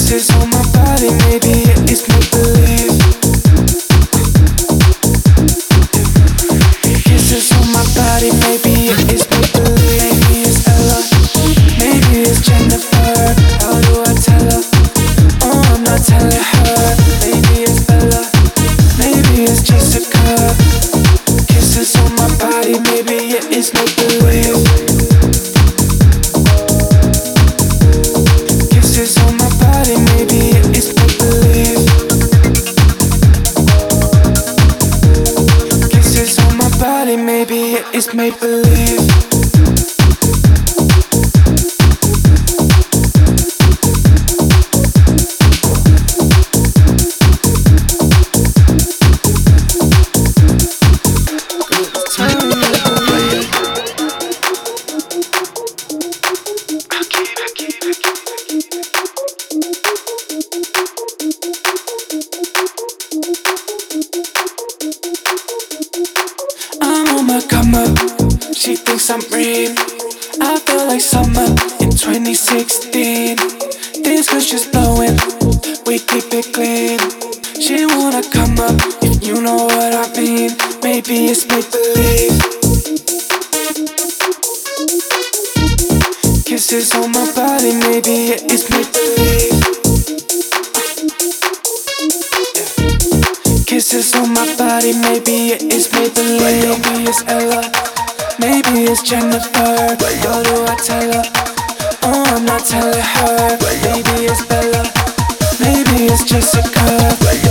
Kisses on my body, maybe it's make believe. Kisses on my body, maybe it's make believe. Maybe it's Ella, maybe it's Jennifer. How do I tell her? Oh, I'm not telling her. Maybe it's Bella, maybe it's Jessica. Kisses on my body, maybe it's make believe. Kisses on my body, maybe it's make believe. Kisses on my body, maybe it's make believe. She thinks I'm real. I feel like summer in 2016. This girl's just blowing, we keep it clean. She wanna come up, if you know what I mean. Maybe it's make believe. Kisses on my body, maybe it's make believe. Kisses on my body, maybe it's make believe. Maybe it's Ella, maybe it's Jennifer. What do I tell her? Oh, I'm not telling her. Maybe it's Bella, maybe it's Jessica.